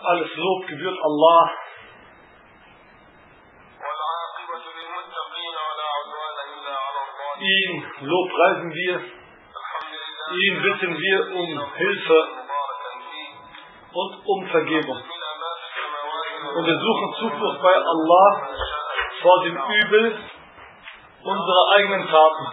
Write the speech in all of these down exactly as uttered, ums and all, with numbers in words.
Alles Lob gebührt Allah. Ihn lobpreisen wir. Ihn bitten wir um Hilfe und um Vergebung. Und wir suchen Zuflucht bei Allah vor dem Übel unserer eigenen Taten.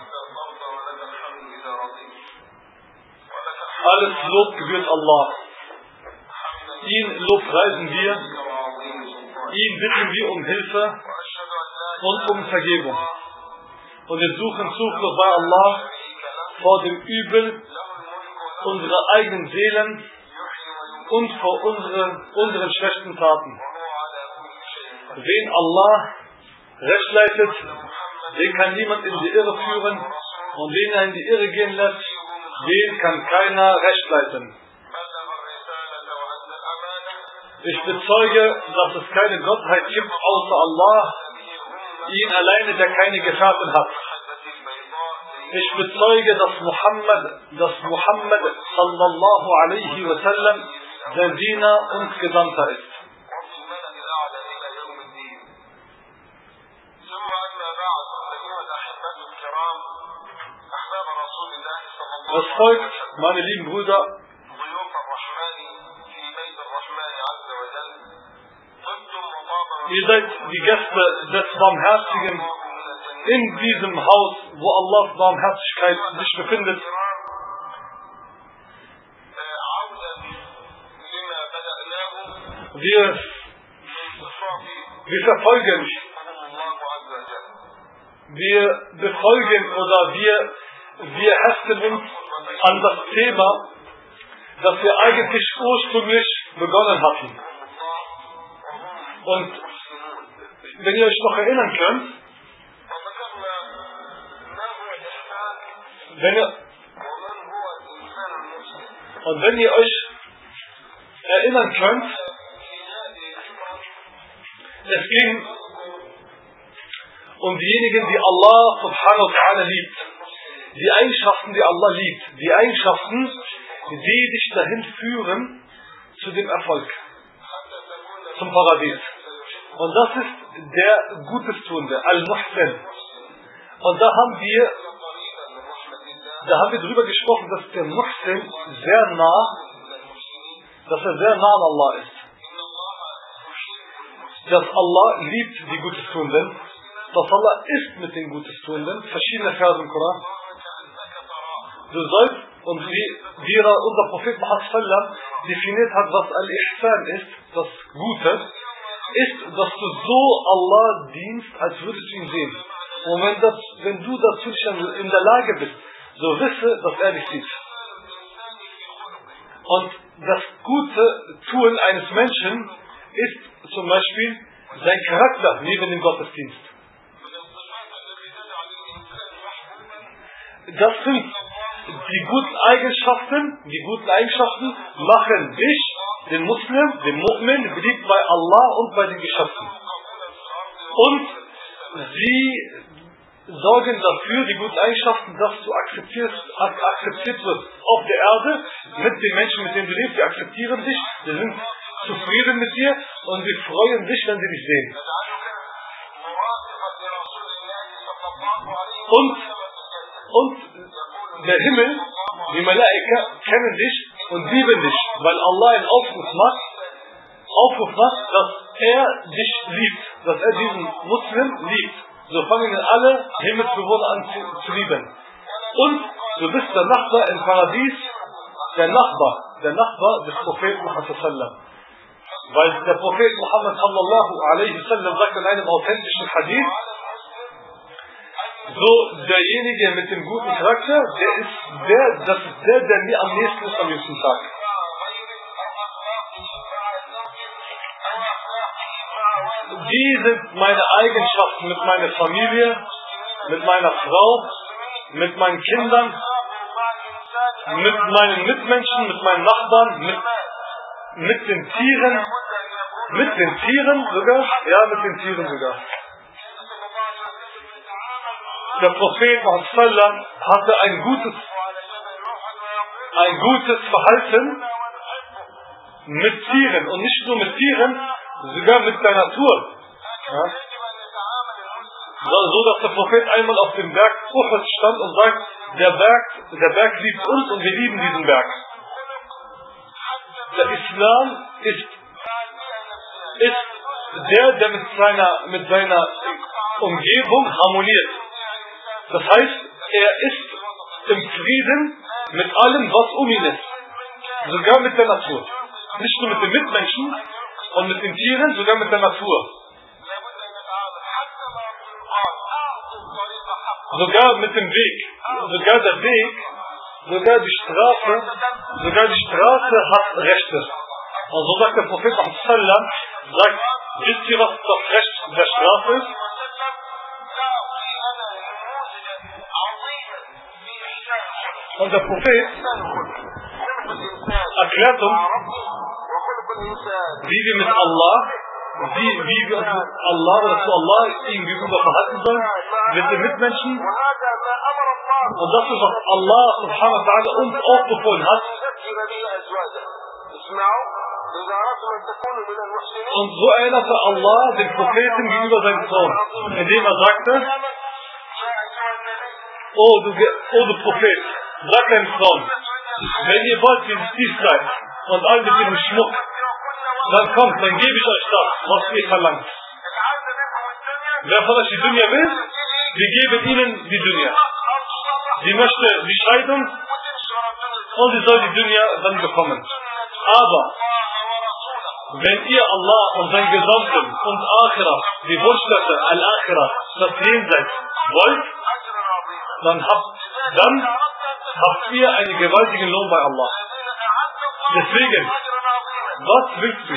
Alles Lob gebührt Allah. Ihn lobpreisen wir, ihn bitten wir um Hilfe und um Vergebung. Und wir suchen Zuflucht bei Allah vor dem Übel unserer eigenen Seelen und vor unsere, unseren schlechten Taten. Wen Allah recht leitet, den kann niemand in die Irre führen, und wen er in die Irre gehen lässt, den kann keiner recht leiten. Ich bezeuge, dass es keine Gottheit gibt außer Allah, ihn alleine, der keine Gefährten hat. Ich bezeuge, dass Muhammad, dass Muhammad sallallahu alaihi wa sallam sein Diener und Gesandter ist. Es folgt, meine lieben Brüder, ihr seid die Gäste des Barmherzigen in diesem Haus, wo Allahs Barmherzigkeit sich befindet. Wir, wir verfolgen, wir befolgen oder wir, wir heften uns an das Thema, das wir eigentlich ursprünglich begonnen hatten. Und wenn ihr euch noch erinnern könnt, wenn ihr, und wenn ihr euch erinnern könnt, es ging um diejenigen, die Allah subhanahu wa ta'ala liebt. Die Eigenschaften, die Allah liebt. Die Eigenschaften, die dich dahin führen zu dem Erfolg. Zum Paradies. Und das ist der Gutestuende, Al-Muhsin. Und da haben wir, da haben wir darüber gesprochen, dass der Muhsin sehr nah, dass er sehr nah an Allah ist. Dass Allah liebt die Gutestuenden, dass Allah ist mit den Gutestuenden, verschiedene Verse im Koran. Du sollst, und wie, wie unser Prophet Muhammad sallam definiert hat, was Al-Ihsan ist, das Gute, ist, dass du so Allah dienst, als würdest du ihn sehen. Und wenn, das, wenn du dazu in der Lage bist, so wisse, dass er dich sieht. Und das gute Tun eines Menschen ist zum Beispiel sein Charakter neben dem Gottesdienst. Das sind die guten Eigenschaften, die guten Eigenschaften machen dich, den Muslim, den Mu'min, beliebt bei Allah und bei den Geschöpfen. Und sie sorgen dafür, die guten Eigenschaften, dass du akzeptiert, akzeptiert wirst auf der Erde mit den Menschen, mit denen du lebst. Die akzeptieren dich, sie sind zufrieden mit dir und sie freuen sich, wenn sie dich sehen. Und, und der Himmel, die Malaika kennen dich und lieben dich, weil Allah einen Aufruf macht, Aufruf macht, dass er dich liebt, dass er diesen Muslim liebt. So fangen alle Himmelsbewohner an zu, zu lieben. Und du bist der Nachbar im Paradies, der Nachbar, der Nachbar des Propheten Muhammad sallam. Weil der Prophet Muhammad sallallahu alaihi wasallam sagt in einem authentischen Hadith, so derjenige mit dem guten Charakter, der ist der, das ist der, der mir am nächsten ist am jüngsten Tag. Die sind meine Eigenschaften mit meiner Familie, mit meiner Frau, mit meinen Kindern, mit meinen Mitmenschen, mit meinen Nachbarn, mit, mit den Tieren, mit den Tieren sogar, ja, mit den Tieren sogar. Der Prophet Muhammad sallam hatte ein gutes, ein gutes Verhalten mit Tieren und nicht nur mit Tieren, sogar mit der Natur. Ja? So, dass der Prophet einmal auf dem Berg Uhud stand und sagt, der Berg, der Berg liebt uns und wir lieben diesen Berg. Der Islam ist, ist der, der mit seiner, mit seiner Umgebung harmoniert. Das heißt, er ist im Frieden mit allem, was um ihn ist. Sogar mit der Natur. Nicht nur mit den Mitmenschen und mit den Tieren, sogar mit der Natur. Sogar mit dem Weg. Sogar der Weg, sogar die Straße, sogar die Straße hat Rechte. Und so sagt der Prophet sallam, sagt, wisst ihr, was das Recht der Straße ist? Und der Prophet erklärt uns, wie wir mit Allah, wie, wie wir uns mit Allah oder zu Allah ihm gegenüber verhalten sollen, mit den Mitmenschen. Und das ist, was Allah subhanahu wa ta'ala uns auch befohlen hat. Und so erinnerte Allah den Propheten gegenüber seinem Sohn, indem er sagte, oh du, oh du Prophet, sag deinem Sohn, wenn ihr wollt, dieses Dies seid und all mit ihrem Schmuck, dann kommt, dann gebe ich euch das, was ihr verlangt. Wer von euch die Dunya will, wir geben ihnen die Dunya. Sie möchte die Scheidung und sie soll die Dunya dann bekommen. Aber wenn ihr Allah und sein Gesandten und Akhirah, die Wohlstätte Al-Akhirah, das Jenseits wollt, dann habt, dann habt ihr einen gewaltigen Lohn bei Allah. Deswegen, was willst du?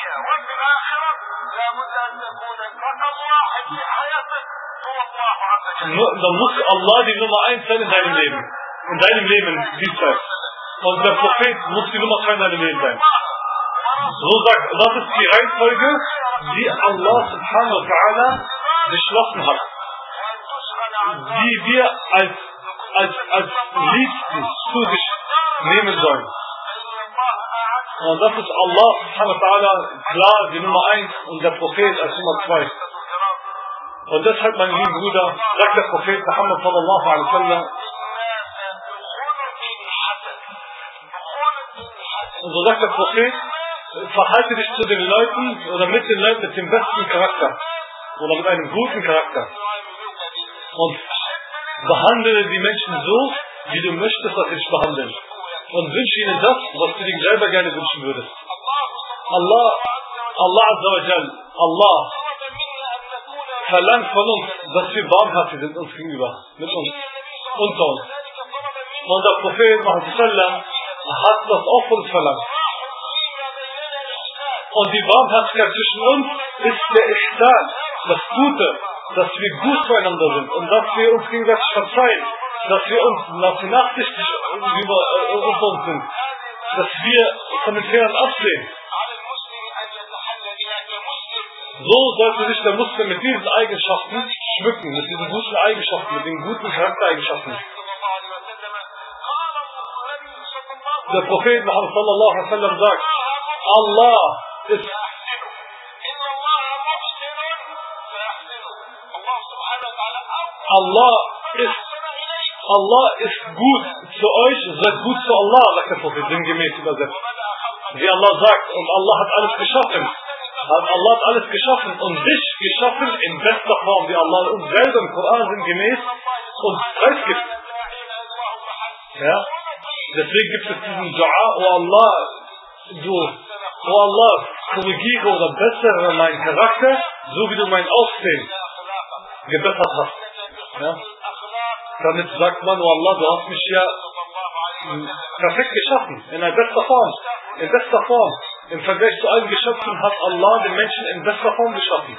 Dann muss Allah die Nummer eins sein in deinem Leben. In deinem Leben, diesseits. Und der Prophet muss die Nummer zwei in deinem Leben sein. So sagt, das ist die Reihenfolge, die Allah subhanahu wa ta'ala beschlossen hat. Die wir als, als, als Liebsten zu sich nehmen sollen. Und das ist Allah subhanahu wa ta'ala klar, die Nummer eins und der Prophet als Nummer zwei. Und deshalb, mein lieber Bruder, sagt der Prophet Muhammad sallallahu alaihi wa sallam, und so sagt der Prophet, verhalte dich zu den Leuten oder mit den Leuten mit dem besten Charakter oder mit einem guten Charakter. Und behandle die Menschen so, wie du möchtest, dass sie dich behandeln. Und wünsche ihnen das, was du dir selber gerne wünschen würdest. Allah, Allah Azza wa Jal, Allah verlangt von uns, dass wir barmherzig sind uns gegenüber, mit uns, unter uns. Und der Prophet Muhammad sallam hat das auch von uns verlangt. Und die Barmherzigkeit zwischen uns ist der Ihsan, das Gute, dass wir gut zueinander sind und dass wir uns gegenseitig verzeihen, dass wir uns nachsichtig über äh, unter uns sind, dass wir von den Fehlern absehen. So sollte sich der Muslim mit diesen Eigenschaften schmücken, mit diesen guten Eigenschaften, mit den guten Charaktereigenschaften. Der Prophet Muhammad sallallahu alaihi wa sallam sagt, Allah ist Allah ist Allah ist gut zu euch, seid gut zu Allah, sagt der Prophet, sinngemäß übersetzt. Wie Allah sagt, und Allah hat alles geschaffen. Allah hat alles geschaffen und dich geschaffen in bester Form, wie Allah uns selber im Koran sinngemäß uns preisgibt. Ja? Deswegen gibt es diesen Dua, oh Allah, du, oh Allah, korrigiere oder bessere meinen Charakter, so wie du mein Aussehen gebessert hast. Ja? Damit sagt man, oh Allah, du hast mich ja perfekt geschaffen, in einer bester Form, in bester Form. Im Vergleich zu allen Geschöpfen hat Allah den Menschen in bester Form geschaffen.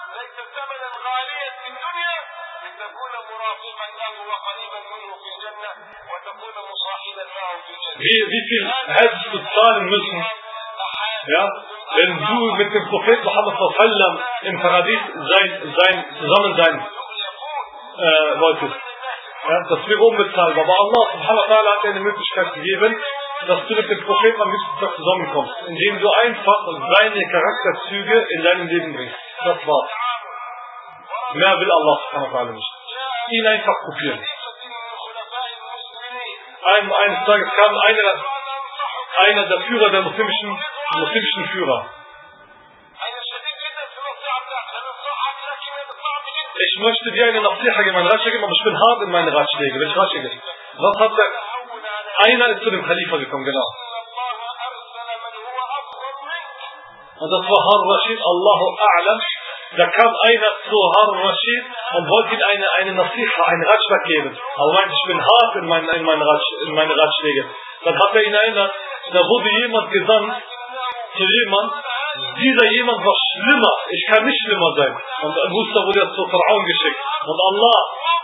Wie, wie viel hättest du zahlen müssen, ja, wenn du mit dem Propheten Muhammad sallallahu alaihi wasallam im Paradies sein, sein, zusammen sein äh, wolltest? Ja, das wäre unbezahlbar. Aber Allah subhanahu wa ta'ala hat dir eine Möglichkeit gegeben, dass du mit dem Propheten am liebsten Tag zusammenkommst, indem du einfach seine Charakterzüge in deinem Leben bringst. Das war's. Mehr will Allah subhanahu wa ta'ala nicht. Ihn einfach kopieren. Ein, eines Tages kam einer, einer der Führer der muslimischen, muslimischen Führer. Ich möchte dir eine Nasiha geben, eine Ratschläge geben, aber ich bin hart in meine Ratschläge. Welche Ratschläge? Was hat der? Einer ist zu dem Khalifa gekommen, genau. Und das war Harun Rashid, Allahu A'lam. Da kam einer zu Harun Rashid und wollte ihm eine, eine Nasiha, einen Ratschlag geben. Aber meinte, ich bin hart in, mein, in, meine Ratsch, in meine Ratschläge. Dann hat er ihn erinnert, da wurde jemand gesandt zu jemand, dieser jemand war schlimmer, ich kann nicht schlimmer sein. Und Musa wurde ja zu Pharaon geschickt. Und Allah,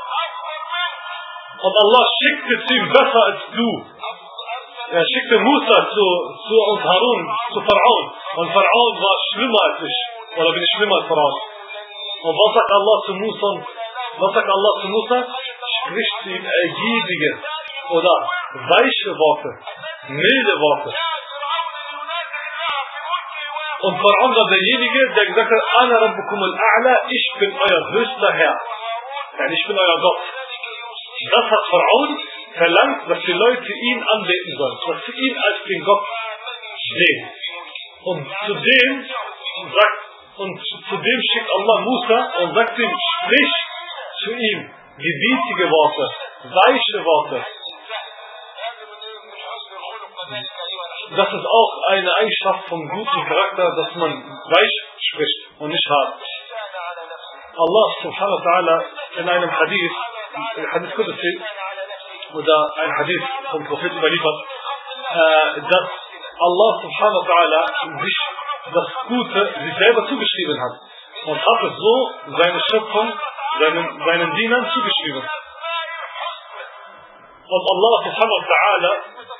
und Allah schickte zu ihm besser als du. Er schickte Musa zu, zu und Harun, zu Pharaon. Und Pharaon war schlimmer als ich. Oder bin ich schlimmer als Pharaon? Und was sagt Allah zu Musa? Was sagt Allah zu Musa? Spricht zu ihm ergiebige oder weiche Worte, milde Worte. Und Pharaon war derjenige, der gesagt hat, Ana Rabbukum al-A'la, ich bin euer höchster Herr. Ja, ich bin euer Gott. Das hat Pharaon verlangt, dass die Leute ihn anbeten sollen, dass sie ihn als den Gott sehen. Und zu dem sagt, und zu dem schickt Allah Musa und sagt ihm, sprich zu ihm gebietige Worte, weiche Worte. Das ist auch eine Eigenschaft vom guten Charakter, dass man weich spricht und nicht hart. Allah subhanahu wa ta'ala in einem Hadith, Hadith Qudsi, oder ein Hadith vom Propheten überliefert, äh, dass Allah subhanahu wa ta'ala sich das Gute sich selber zugeschrieben hat und hat es so seine Schöpfung, seinen, seinen Dienern zugeschrieben. Und Allah subhanahu wa ta'ala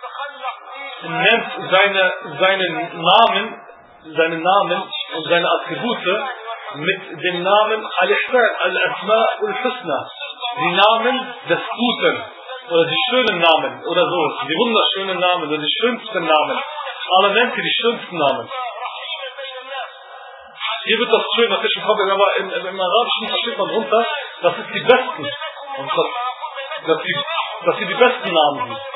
nennt seine, seinen Namen, seinen Namen und seine Attribute mit dem Namen Al-Ihsan, Al-Asma Al-Husna, die Namen des Guten oder die schönen Namen oder so, die wunderschönen Namen oder die schönsten Namen. Allah nennt sie die schönsten Namen. Hier wird das schön natürlich kommen, aber im, im Arabischen versteht man drunter, das ist die besten und das, dass, die, dass sie die besten Namen sind.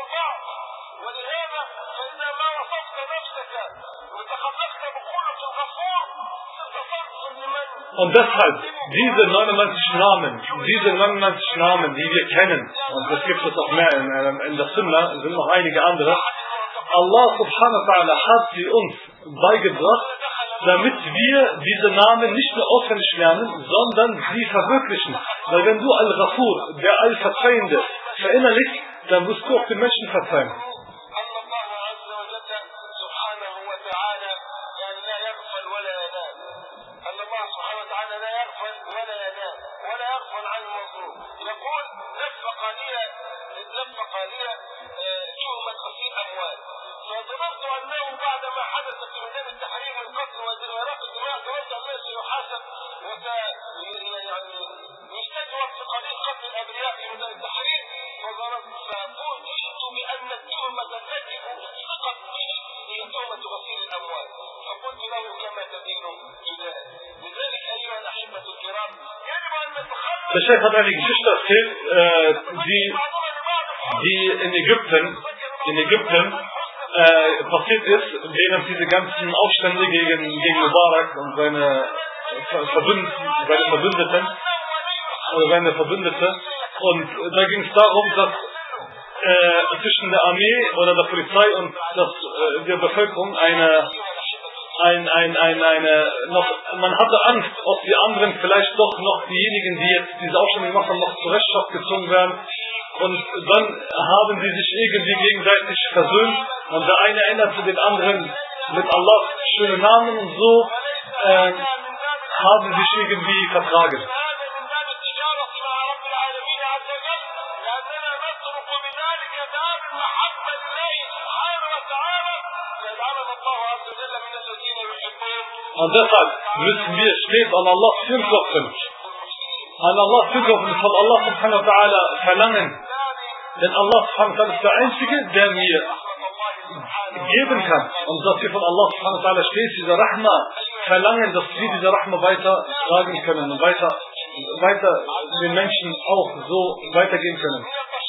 Und deshalb, diese neunundneunzig Namen, diese neunundneunzig Namen, die wir kennen, und es gibt es auch mehr in, in der Sunna, sind noch einige andere, Allah subhanahu wa ta'ala hat sie uns beigebracht, damit wir diese Namen nicht nur auswendig lernen, sondern sie verwirklichen. Weil wenn du Al-Ghafur, der Allverzeihende, verinnerlichst, dann wirst du auch den Menschen verzeihen. فظننت أنه بعدما حدث في ميدان التحرير القتل وإراق الدماء توجه الناس سيحاسب وسيعني يستجوب في قضية قتل الأبرياء في ميدان التحرير فظننت ففوجئت بأن التهمة التي ألصقت به هي تهمة غسيل الأموال فقلت له كما تدين تدان. لذلك أيها الأحبة الكرام يجب أن نتخلص. Der Chef hat eine Geschichte erzählt, äh, die, die in Ägypten, in Ägypten Äh, passiert ist, während diese ganzen Aufstände gegen, gegen Mubarak und seine, Verbünd, seine Verbündeten oder seine Verbündete. Und da ging es darum, dass äh, zwischen der Armee oder der Polizei und das, äh, der Bevölkerung eine, ein, ein, ein, eine, noch, man hatte Angst, ob die anderen vielleicht doch noch diejenigen, die jetzt diese Aufstände gemacht haben, noch zur Rechenschaft gezogen werden. Und dann haben sie sich irgendwie gegenseitig versöhnt und der eine erinnerte den anderen mit Allahs schönen Namen und so äh, haben sich irgendwie vertragen. Und deshalb müssen wir stets an Allah zuklopfen. An Allah zuklopfen, von Allah subhanahu wa ta'ala verlangen. Denn Allah subhanahu wa ta'ala ist der Einzige, der mir geben kann. Und dass wir von Allah subhanahu wa ta'ala stets diese Rahma verlangen, dass wir diese Rahma weiter tragen können und weiter, weiter den Menschen auch so weitergehen können.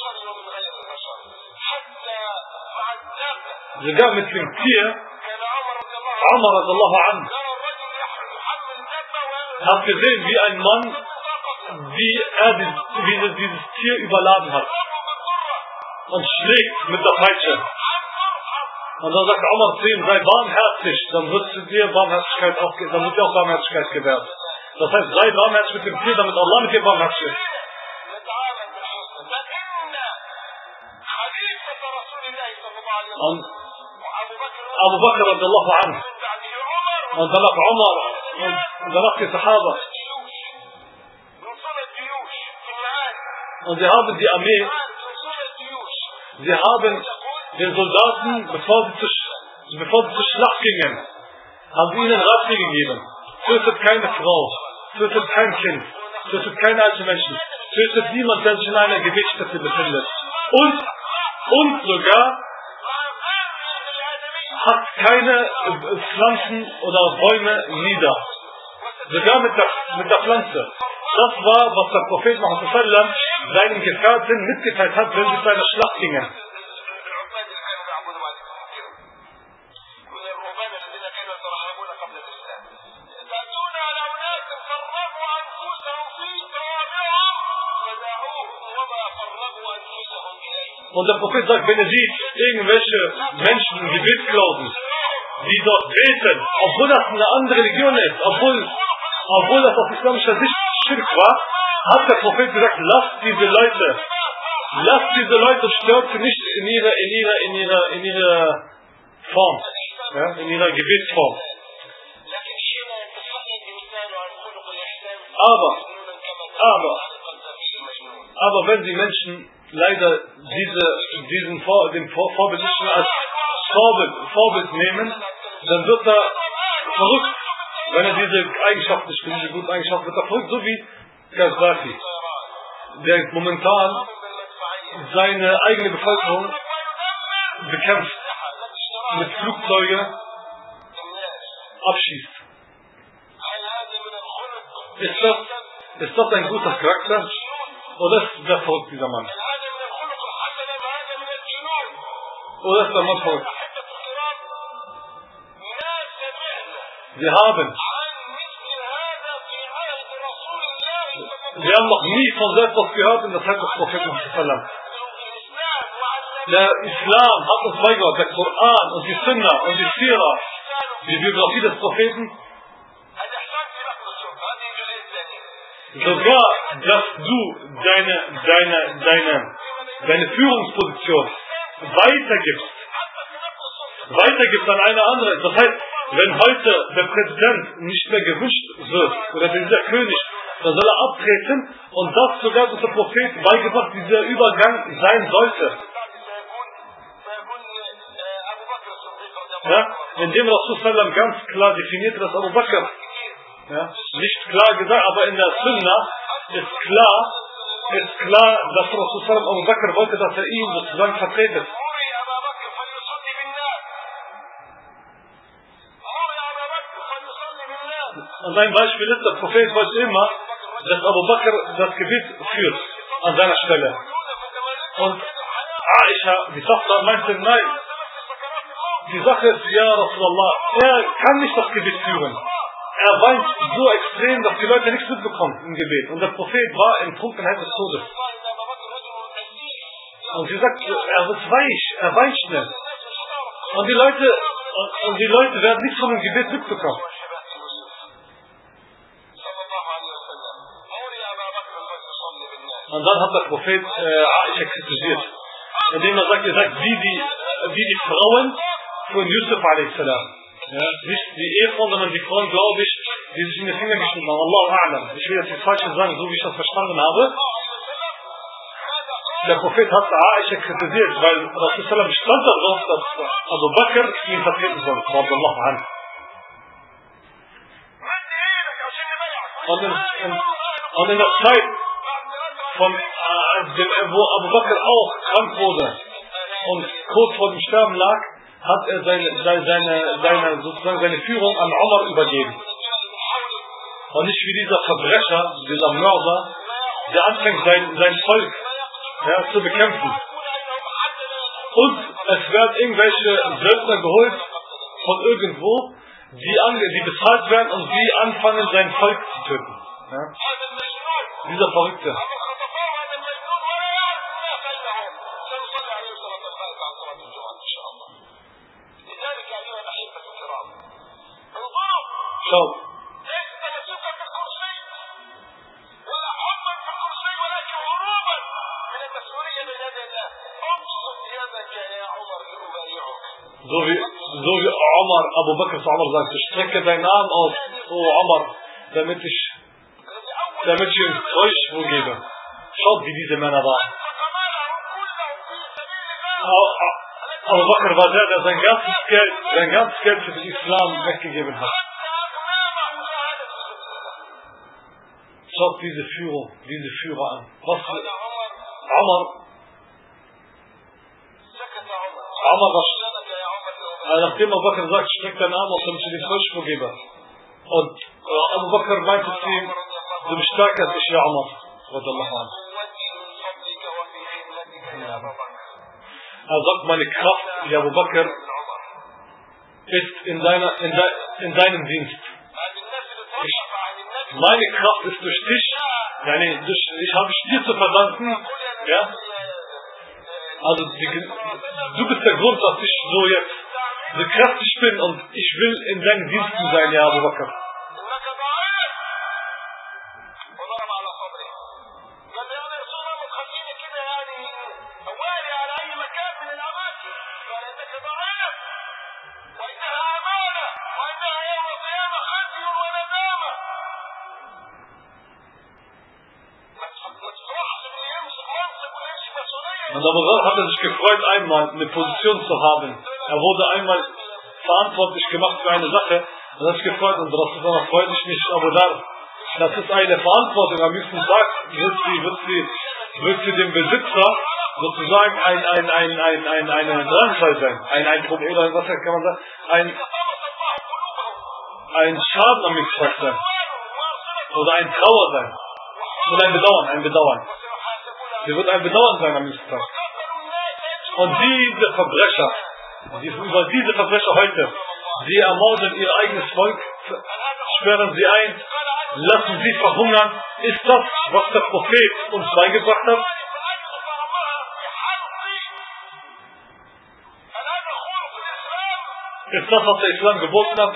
Sogar mit dem Tier, Umar radiallahu anhu, hat gesehen, wie ein Mann, wie er dieses, dieses Tier überladen hat und schlägt mit der Peitsche. Und dann sagt Umar zu ihm, sei barmherzig, dann wird zu dir Barmherzigkeit auch, dann wird dir auch Barmherzigkeit gewährt. Das heißt, sei barmherzig mit dem Tier, damit Allah mit dir barmherzig ist. Und Abu Bakr radiallahu anhu und danach Umar und danach die Sahaba. Und sie haben die Armee, sie haben den Soldaten, bevor sie, zu, bevor sie zur Schlacht gingen, haben sie ihnen Ratschläge gegeben. Tötet keine Frau, tötet kein Kind, tötet keine alten Menschen, tötet niemand, der sich in einer Gebetsstätte befindet. Und, und sogar hat keine Pflanzen oder Bäume nieder. Sogar mit der, mit der Pflanze. Das war, was der Prophet Muhammad sallallahu alaihi wasallam seinen Gefährten mitgeteilt hat, wenn sie zu einer Schlacht gingen. Und der Prophet sagt, wenn ihr seht, irgendwelche Menschen im Gebet glauben, die dort beten, obwohl das eine andere Religion ist, obwohl, obwohl das aus islamischer Sicht Schirk war, hat der Prophet gesagt, lasst diese Leute, lasst diese Leute, stört sie nicht in ihrer, in ihrer, in ihrer, in ihrer Form, ja, in ihrer Gebetsform. Aber, aber, aber wenn die Menschen leider diese, diesen Vor, den Vor, Vorbild nicht mehr als Vorbild, Vorbild nehmen, dann wird er verrückt, wenn er diese Eigenschaften nicht findet, diese guten Eigenschaften, wird er verrückt, so wie Gaddafi, der momentan seine eigene Bevölkerung bekämpft, mit Flugzeugen abschießt. Ist das, ist das ein guter Charakter? Oder ist der verrückt, dieser Mann? Oder ist der Mann verrückt? Wir haben Wir haben noch nie von selbst was gehört in der Zeit des Propheten. Der Islam hat uns beigebracht, der Koran und die Sunna und die Sira, die Biografie des Propheten. Sogar, dass du deine, deine, deine, deine Führungsposition weitergibst, weitergibst an eine andere. Das heißt, wenn heute der Präsident nicht mehr gewünscht wird, oder dieser König, dann soll er abtreten, und das sogar dass der Prophet beigebracht, dieser Übergang sein sollte. Ja, indem Rasul sallam ganz klar definiert, dass Abu Bakr, ja, nicht klar gesagt, aber in der Sunna ist klar, ist klar, dass Rasul sallam Abu Bakr wollte, dass er ihn sozusagen vertretet. Und ein Beispiel ist, der Prophet wollte immer, dass Abu Bakr das Gebet führt an seiner Stelle. Und Aisha, die Tochter, meinte, nein, die Sache ist, ja Rasulallah, er kann nicht das Gebet führen. Er weint so extrem, dass die Leute nichts mitbekommen im Gebet. Und der Prophet war in Trunkenheit des Todes. Und sie sagt, er wird weich, er weint schnell. Und die Leute, und die Leute werden nichts von dem Gebet mitbekommen. Und dann hat der Prophet äh, Aisha kritisiert, indem er sagt, er sagt, wie die, wie die Frauen von Yusuf a s. Ja, nicht die Ehefrauen, sondern die Frauen, glaube ich, die sich in die Finger geschnitten haben. Allahu A'lam. Ich will jetzt die falsche sagen, so wie ich das verstanden habe. Der Prophet hat Aisha kritisiert, weil Rasul stand darauf, dass Abu Bakr ihn vertreten soll. Radallahu anhu. Und in, in, und in der Zeit, von, äh, dem, wo Abu Bakr auch krank wurde und kurz vor dem Sterben lag, hat er seine, seine, seine, sozusagen seine Führung an Umar übergeben. Und nicht wie dieser Verbrecher, dieser Mörder, der anfängt, sein, sein Volk ja, zu bekämpfen. Und es werden irgendwelche Söldner geholt von irgendwo, die, an, die bezahlt werden und die anfangen, sein Volk zu töten. Ja? Dieser Verrückte. Schau. So wie, so wie Omar, Abu Bakr zu Omar sagte, strecke deinen Arm aus, oh Omar, damit ich, damit ich ins Kreuz gebe. Schaut, wie diese Männer waren. Abu Bakr war der, der sein ganzes Geld, sein ganzes Geld für den Islam weggegeben hat. Schaut diese Führung, diese Führer an. Was für Omar, Omar war, nachdem Abu Bakr sagt, streck deinen Arm aus, damit ich den Kreuz gebe. Und Abu Bakr meinte zu ihm, du bist stärker als ich, ja Omar. Er sagt, meine Kraft, ja Abu Bakr, ist in, deiner, in, de, in deinem Dienst. Ich, meine Kraft ist durch dich, ja, nee, durch, ich habe dich dir zu verdanken, ja. Also die, du bist der Grund, dass ich so jetzt so kräftig bin und ich will in deinen Diensten sein, ja Abu Bakr. Und Abu Bakr hat er sich gefreut, einmal eine Position zu haben. Er wurde einmal verantwortlich gemacht für eine Sache und hat sich gefreut und Rasulullah freut sich nicht, Abu Dar. Das ist eine Verantwortung. Am nächsten Tag wird sie, wird sie, wird sie dem Besitzer sozusagen ein, ein, ein, ein, ein, eine Drangsal sein. Ein, ein Problem, oder was kann man sagen? Ein, ein Schaden am nächsten Tag sein. Oder ein Trauer sein. Und ein Bedauern, ein Bedauern. Sie wird ein Bedauern sein am nächsten Tag. Und diese Verbrecher, die, über diese Verbrecher heute, sie ermorden ihr eigenes Volk, sperren sie ein, lassen sie verhungern. Ist das, was der Prophet uns beigebracht hat? Ist das, was der Islam geboten hat?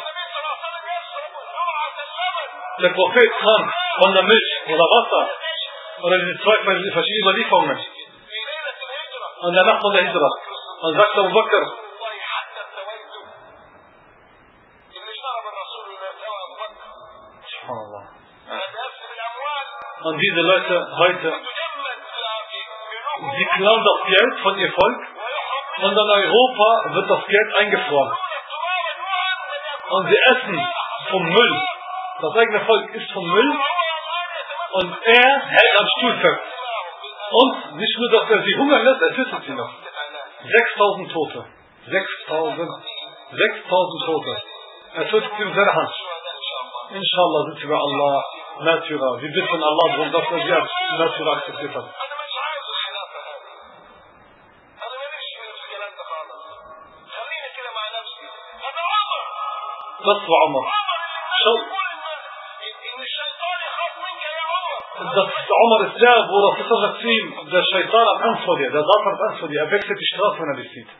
Der Prophet kam von der Milch oder Wasser oder diese zwei verschiedenen Überlieferungen und der Nacht von der Hijra und sagt Abu Bakr, und diese Leute heute, sie klauen das Geld von ihr Volk und in Europa wird das Geld eingefroren und sie essen vom Müll. Das eigene Volk isst vom Müll und er hält am Stuhl fest. Und nicht nur, dass er sie hungern lässt, er tötet sie noch. sechstausend Tote. sechstausend. sechstausend Tote. Er tötet sie mit seiner Hand. Inshallah sind sie bei Allah Märtyrer. Wir bitten Allah darum, dass er sie als Märtyrer akzeptiert hat. Das war Umar. Schau. Das Umar ist der, wo das sagt ihm, der Shaitan hat Angst vor dir, der Satan hat Angst vor dir, er wechselt die Straße, wenn er dich sieht.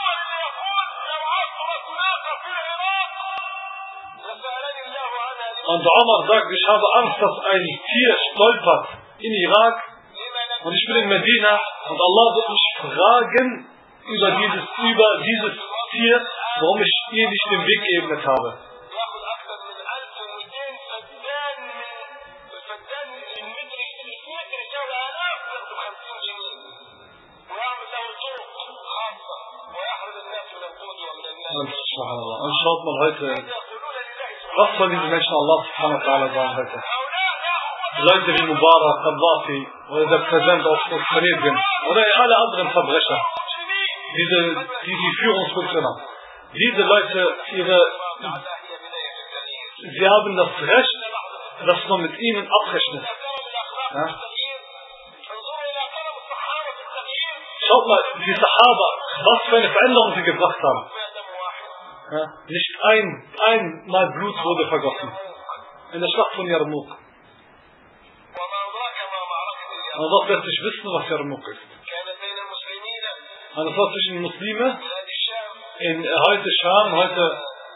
Und Umar sagt, ich habe Angst, dass ein Tier stolpert in Irak und ich bin in Medina und Allah wird mich fragen über dieses, über dieses Tier, warum ich ihr nicht den Weg geebnet habe. Subhanallah. Und schaut mal heute, was soll diese Menschen Allah subhanahu wa ta'ala sagen heute? Leute wie Mubarak, Gaddafi, oder der Präsident aus Tunesien, oder alle anderen Verbrecher, diese, die die Führungsfunktion haben. Diese Leute, ihre, sie haben das Recht, dass man mit ihnen abrechnet. Ja? Schaut mal, die Sahaba, was für eine Veränderung sie gebracht haben. Ja? Nicht ein, einmal Blut wurde vergossen. In der Schlacht von Yarmouk. Man darf jetzt nicht wissen, was Yarmouk ist. Und das war zwischen Muslimen, in heute Scham, heute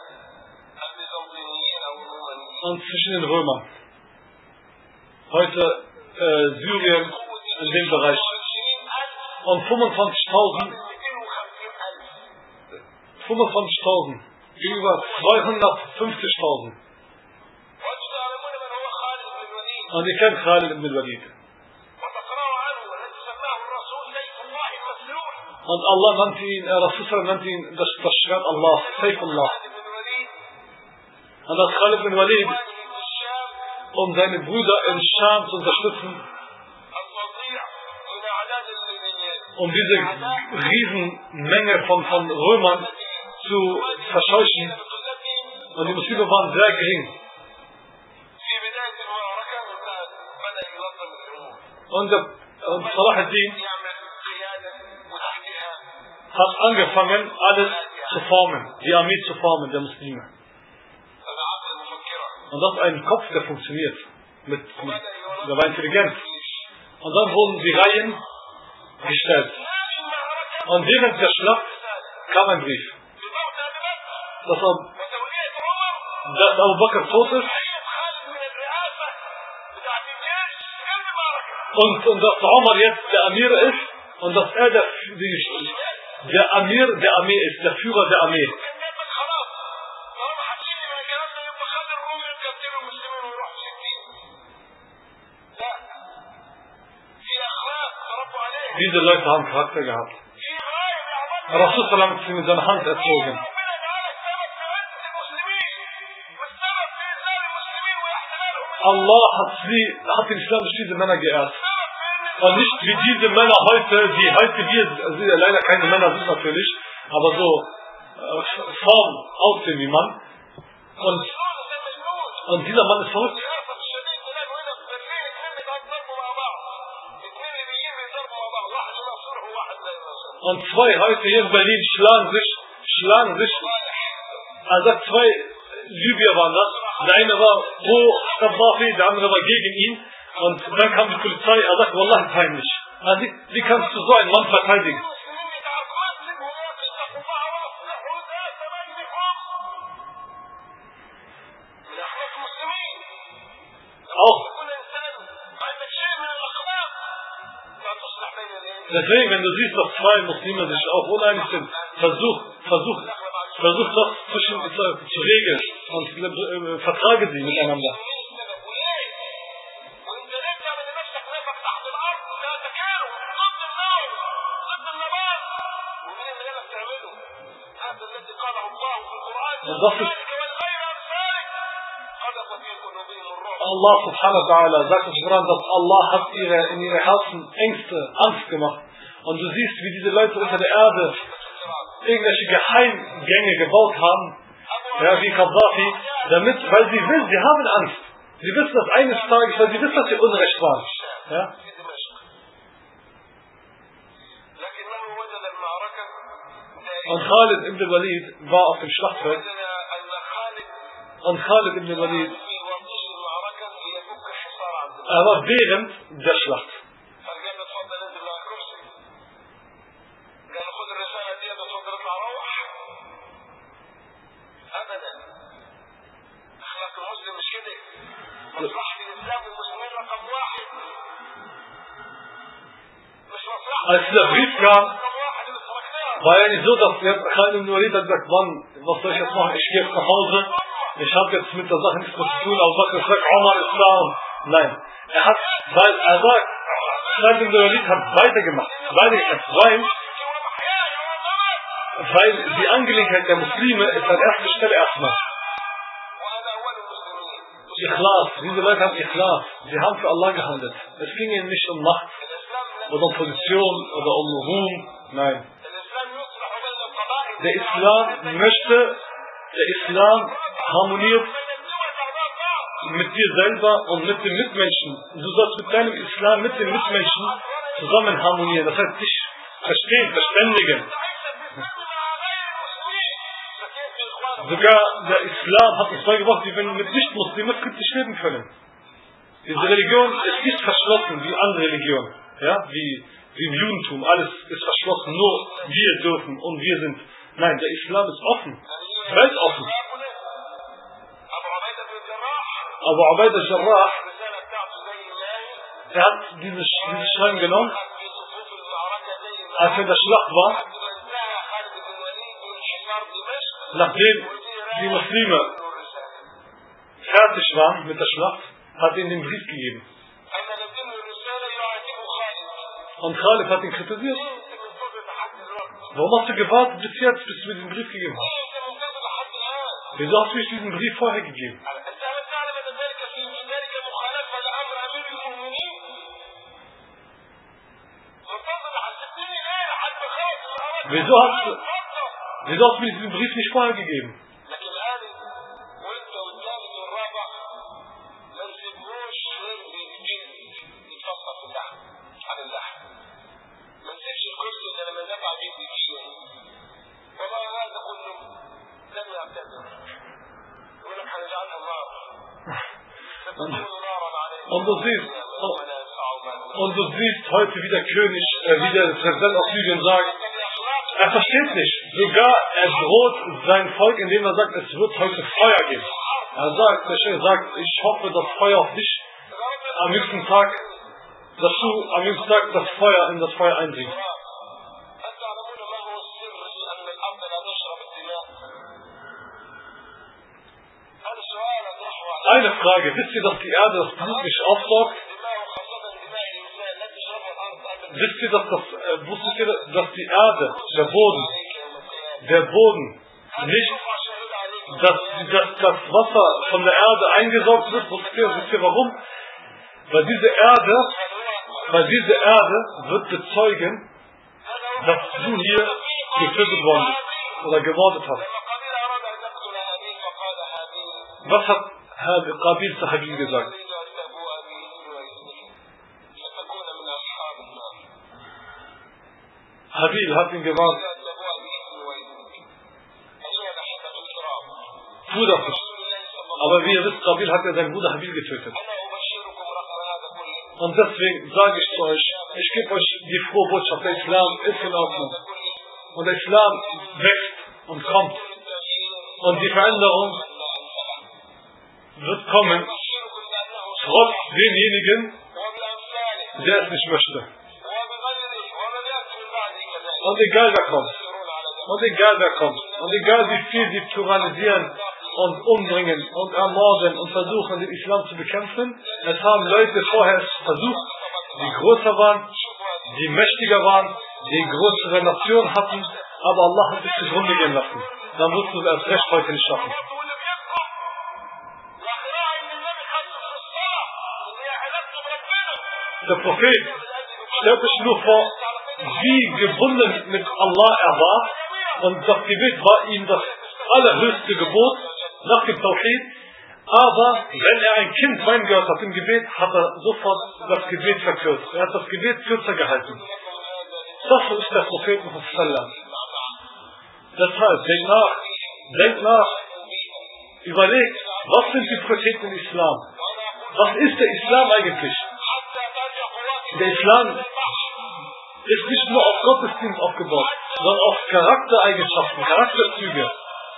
und zwischen den Römern. Heute äh, Syrien, in dem Bereich. Und fünfundzwanzigtausend fünfundzwanzigtausend gegenüber zweihundertfünfzigtausend. Und ihr kennt Khalid ibn al-Walid. Und Allah nannte ihn, äh, Rasul nannte ihn das, das Schwert Allah, Saifullah. Und das Khalid ibn al-Walid, um seine Brüder in Scham zu unterstützen, um diese Riesenmenge von, von Römern zu verscheuchen. Und die Muslime waren sehr gering. Und, der, und Salah ad-Din hat angefangen, alles zu formen, die Armee zu formen, der Muslime. Und das ist ein Kopf, der funktioniert, mit, mit, der war intelligent. Und dann wurden die Reihen gestellt. Und während der Schlacht kam ein Brief, dass, dass Abu Bakr tot ist und, und dass Umar jetzt der Amir ist und dass er der, die, der Amir der Armee ist, der Führer der Armee. Diese Leute haben Charakter gehabt. Rasul sallam hat sie mit seiner Hand erzogen. Allah hat sie, hat den Islam durch diese Männer geehrt. Und nicht wie diese Männer heute, die heute wir, also leider keine Männer sind natürlich, aber so äh, Form aussehen wie Mann. Und, und dieser Mann ist verrückt. Und zwei heute hier in Berlin schlagen sich, schlagen sich, also zwei Libyer waren das. Der eine war pro Gaddafi, der andere war gegen ihn. Und dann kam die Polizei, er sagt, Wallah, ist heimlich. Also wie, wie kannst du so einen Mann verteidigen? Auch. Deswegen, wenn du siehst, dass zwei Muslime sich auch uneinig sind, versuch, versuch, versuch das zwischen, zu, zu regeln und äh, vertrage sie miteinander. Und das ist Allah subhanahu wa ta'ala sagt es voran, dass Allah hat ihre, in ihre Herzen Ängste, Angst gemacht. Und du siehst, wie diese Leute unter der Erde irgendwelche Geheimgänge gebaut haben, ja, wie Gaddafi, damit, weil sie wissen, sie haben Angst. Sie wissen das eines Tages, weil sie wissen, dass sie Unrecht waren. Ja? Und Khalid ibn al-Walid war auf dem Schlachtfeld. Und Khalid ibn al-Walid, er war während der Schlacht. Als der Brief kam, war ja nicht so, dass der Khalid ibn al-Walid hat gesagt, Mann, was soll ich jetzt machen? Ich gehe jetzt nach Hause. Ich habe jetzt mit der Sache nichts mehr zu tun. Abu Bakr sagt, Umar ist da. Nein, er hat, weil er sagt, Khalid ibn al-Walid hat weitergemacht, weitergekämpft, weil Weil die Angelegenheit der Muslime ist an erster Stelle erstmal. Ikhlas, diese Leute haben Ikhlas. Sie haben für Allah gehandelt. Es ging ihnen nicht um Macht oder um Position oder um Ruhm. Nein. Der Islam möchte, der Islam harmoniert mit dir selber und mit den Mitmenschen. Du sollst mit deinem Islam, mit den Mitmenschen zusammen harmonieren. Das heißt, dich verstehen, verständigen. Sogar der Islam hat uns beigebracht, wie wir mit Nicht-Muslimen friedlich leben können. Diese Religion ist nicht verschlossen wie andere Religionen. Ja? Wie, wie im Judentum. Alles ist verschlossen. Nur wir dürfen und wir sind. Nein, der Islam ist offen. Weltoffen. Aber Ubayd al-Jarrah, er hat dieses, dieses Schreiben genommen, als er in der Schlacht war, nachdem die Muslime fertig waren mit der Schlacht, hat er ihnen den Brief gegeben. Und Khalid hat ihn kritisiert. Warum hast du gewartet bis jetzt, bis du mir diesen Brief gegeben hast? Wieso hast du mir diesen Brief vorher gegeben? Wieso hast du, wieso hast du mir diesen Brief nicht vorher gegeben? Und du siehst, und du siehst heute, wie der König, äh, wie der Präsident aus Libyen sagt, er versteht nicht. Sogar er droht sein Volk, indem er sagt, es wird heute Feuer geben. Er sagt, der Chef sagt, ich hoffe, das Feuer auf dich am nächsten Tag, dass du am nächsten Tag das Feuer in das Feuer eindringst. Eine Frage, wisst ihr, dass die Erde das Blut nicht aufsaugt? Wisst ihr, dass, das, äh, wusstet ihr, dass die Erde, der Boden, der Boden nicht, dass, dass das Wasser von der Erde eingesaugt wird? Wusstet ihr, wisst ihr warum? Weil diese Erde, weil diese Erde wird bezeugen, dass du hier getötet worden bist oder gemordet hast. Was hat Herr Qabil zu Habil gesagt? Habil hat ihn gewarnt. Tu das nicht. Aber wie ihr wisst, Qabil hat ja seinen Bruder Habil getötet. Und deswegen sage ich zu euch, ich gebe euch die frohe Botschaft, der Islam ist in Ordnung. Und der Islam wächst und kommt. Und die Veränderung wird kommen, trotz denjenigen, der es nicht möchte. Und egal wer kommt, und egal wer kommt, und egal wie viel sie tyrannisieren und umbringen und ermorden und versuchen, den Islam zu bekämpfen, es haben Leute vorher versucht, die größer waren, die mächtiger waren, die größere Nationen hatten, aber Allah hat sie zugrunde gehen lassen. Dann wirst du es erst recht heute nicht schaffen. Der Prophet stellt sich nur vor, wie gebunden mit Allah er war, und das Gebet war ihm das allerhöchste Gebot nach dem Tawhid, aber wenn er ein Kind weinen gehört hat im Gebet, hat er sofort das Gebet verkürzt. Er hat das Gebet kürzer gehalten. Das ist der Prophet Muhammad. Deshalb, denk nach, denk nach, überlegt, was sind die Propheten im Islam? Was ist der Islam eigentlich? Der Islam ist nicht nur auf Gottesdienst aufgebaut, sondern auf Charaktereigenschaften, Charakterzüge.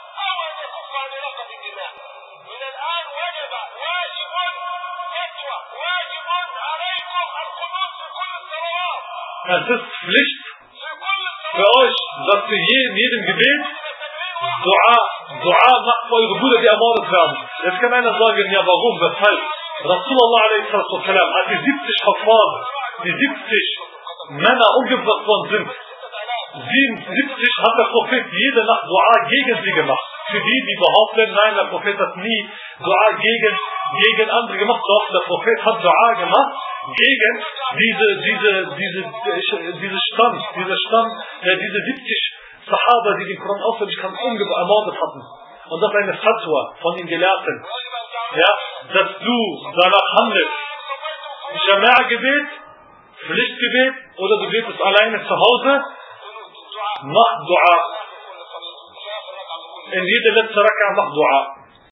Es ist Pflicht für euch, dass ihr in jedem Gebet Dua, Dua macht für eure Brüder, die ermordet werden. Jetzt kann einer sagen, ja warum, weshalb? Rasulullah alaihi als die siebzig Verfahren, die siebzig Männer umgebracht worden sind, siebenundsiebzig hat der Prophet jede Nacht Dua gegen sie gemacht. Für die, die behaupten, nein, der Prophet hat nie Dua gegen, gegen andere gemacht. Doch, der Prophet hat Dua gemacht gegen diese, diese, diese, diese Stamm, diese Stamm, äh, diese siebzig Sahaba, die den Koran auswendig kannten, ermordet hatten. Und das ist eine Fatwa von den Gelehrten, ja, dass du danach handelst. Jama'a-Gebet, Pflichtgebet, oder du betest alleine zu Hause, mach Dua. In jeder letzten Raka mach Dua.